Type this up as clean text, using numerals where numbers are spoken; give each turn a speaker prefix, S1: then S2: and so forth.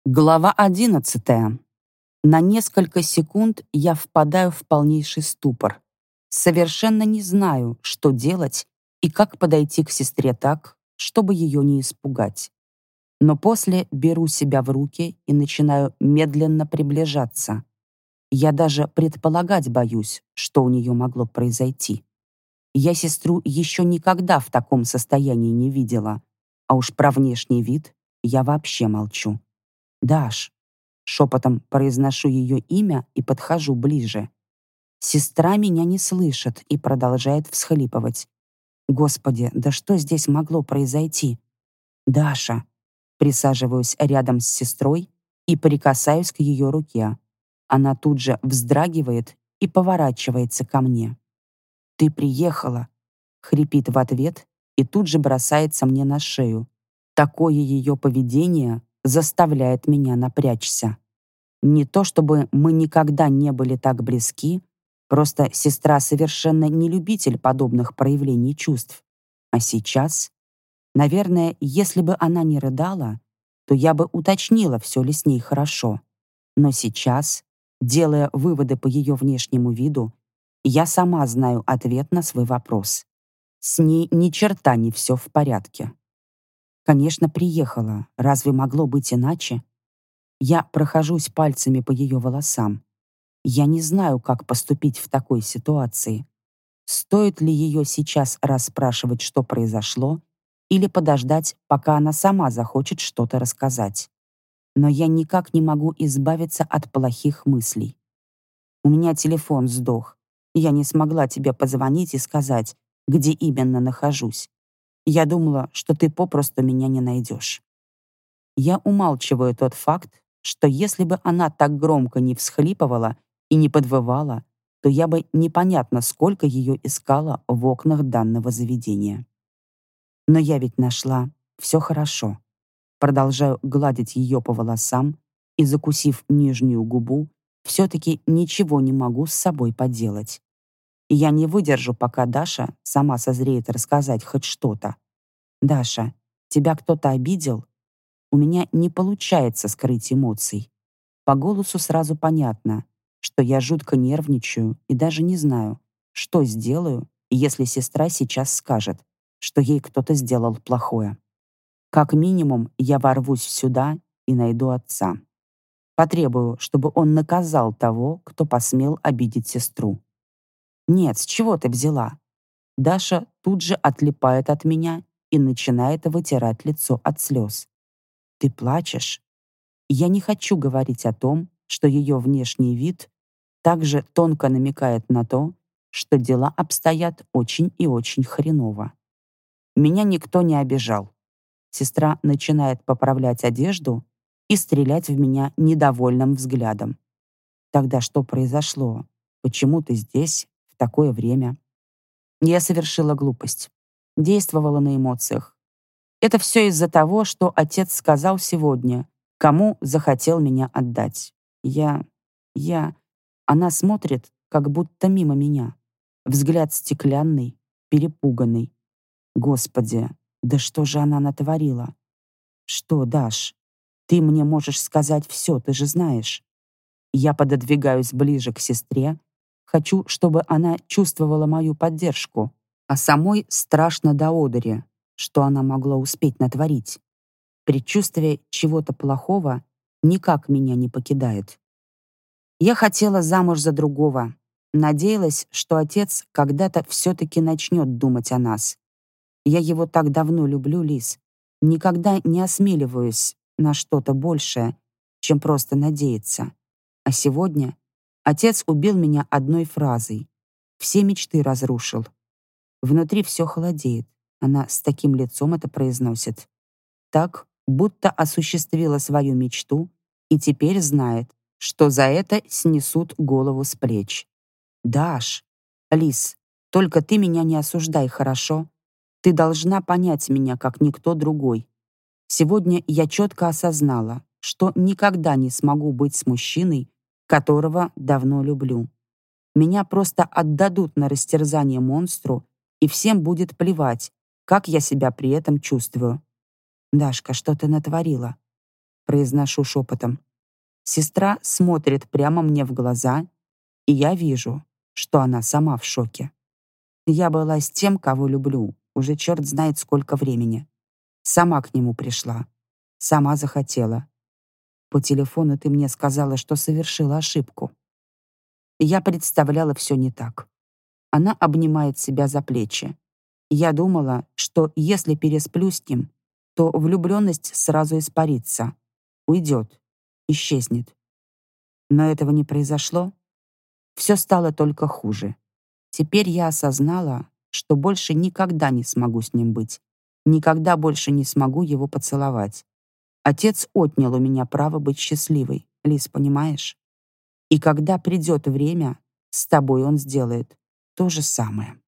S1: Глава 11. На несколько секунд я впадаю в полнейший ступор. Совершенно не знаю, что делать и как подойти к сестре так, чтобы ее не испугать. Но после беру себя в руки и начинаю медленно приближаться. Я даже предполагать боюсь, что у нее могло произойти. Я сестру еще никогда в таком состоянии не видела, а уж про внешний вид я вообще молчу. «Даш». Шепотом произношу ее имя и подхожу ближе. Сестра меня не слышит и продолжает всхлипывать. Господи, да что здесь могло произойти? «Даша». Присаживаюсь рядом с сестрой и прикасаюсь к ее руке. Она тут же вздрагивает и поворачивается ко мне. «Ты приехала», — хрипит в ответ и тут же бросается мне на шею. Такое ее поведение заставляет меня напрячься. Не то чтобы мы никогда не были так близки, просто сестра совершенно не любитель подобных проявлений чувств. А сейчас, наверное, если бы она не рыдала, то я бы уточнила, все ли с ней хорошо. Но сейчас, делая выводы по ее внешнему виду, я сама знаю ответ на свой вопрос. С ней ни черта не все в порядке. Конечно, приехала. Разве могло быть иначе? Я прохожусь пальцами по ее волосам. Я не знаю, как поступить в такой ситуации. Стоит ли ее сейчас расспрашивать, что произошло, или подождать, пока она сама захочет что-то рассказать. Но я никак не могу избавиться от плохих мыслей. У меня телефон сдох. Я не смогла тебе позвонить и сказать, где именно нахожусь. Я думала, что ты попросту меня не найдешь. Я умалчиваю тот факт, что если бы она так громко не всхлипывала и не подвывала, то я бы непонятно сколько ее искала в окнах данного заведения. Но я ведь нашла. Все хорошо. Продолжаю гладить ее по волосам и, закусив нижнюю губу, все-таки ничего не могу с собой поделать. И я не выдержу, пока Даша сама созреет рассказать хоть что-то. «Даша, тебя кто-то обидел?» У меня не получается скрыть эмоций. По голосу сразу понятно, что я жутко нервничаю и даже не знаю, что сделаю, если сестра сейчас скажет, что ей кто-то сделал плохое. Как минимум, я ворвусь сюда и найду отца. Потребую, чтобы он наказал того, кто посмел обидеть сестру. «Нет, с чего ты взяла?» Даша тут же отлипает от меня и начинает вытирать лицо от слез. «Ты плачешь?» Я не хочу говорить о том, что ее внешний вид также тонко намекает на то, что дела обстоят очень и очень хреново. Меня никто не обижал. Сестра начинает поправлять одежду и стрелять в меня недовольным взглядом. Тогда что произошло? Почему ты здесь в такое время? Я совершила глупость. Действовала на эмоциях. Это все из-за того, что отец сказал сегодня, кому захотел меня отдать. Я... Она смотрит, как будто мимо меня. Взгляд стеклянный, перепуганный. Господи, да что же она натворила? Что, Даш, ты мне можешь сказать все, ты же знаешь. Я пододвигаюсь ближе к сестре, хочу, чтобы она чувствовала мою поддержку, а самой страшно до одури, что она могла успеть натворить. Предчувствие чего-то плохого никак меня не покидает. Я хотела замуж за другого. Надеялась, что отец когда-то все-таки начнет думать о нас. Я его так давно люблю, Лиз. Никогда не осмеливаюсь на что-то большее, чем просто надеяться. А сегодня отец убил меня одной фразой. Все мечты разрушил. Внутри все холодеет. Она с таким лицом это произносит. Так, будто осуществила свою мечту и теперь знает, что за это снесут голову с плеч. «Даш, Лиз, только ты меня не осуждай, хорошо? Ты должна понять меня, как никто другой. Сегодня я четко осознала, что никогда не смогу быть с мужчиной, которого давно люблю. Меня просто отдадут на растерзание монстру, и всем будет плевать, как я себя при этом чувствую. Дашка, что ты натворила? произношу шепотом. Сестра смотрит прямо мне в глаза, и я вижу, что она сама в шоке. Я была с тем, кого люблю, уже черт знает сколько времени. Сама к нему пришла. Сама захотела. По телефону ты мне сказала, что совершила ошибку. Я представляла все не так. Она обнимает себя за плечи. Я думала, что если пересплю с ним, то влюбленность сразу испарится, уйдет, исчезнет. Но этого не произошло. Все стало только хуже. Теперь я осознала, что больше никогда не смогу с ним быть. Никогда больше не смогу его поцеловать. Отец отнял у меня право быть счастливой, Лиз, понимаешь? И когда придет время, с тобой он сделает то же самое.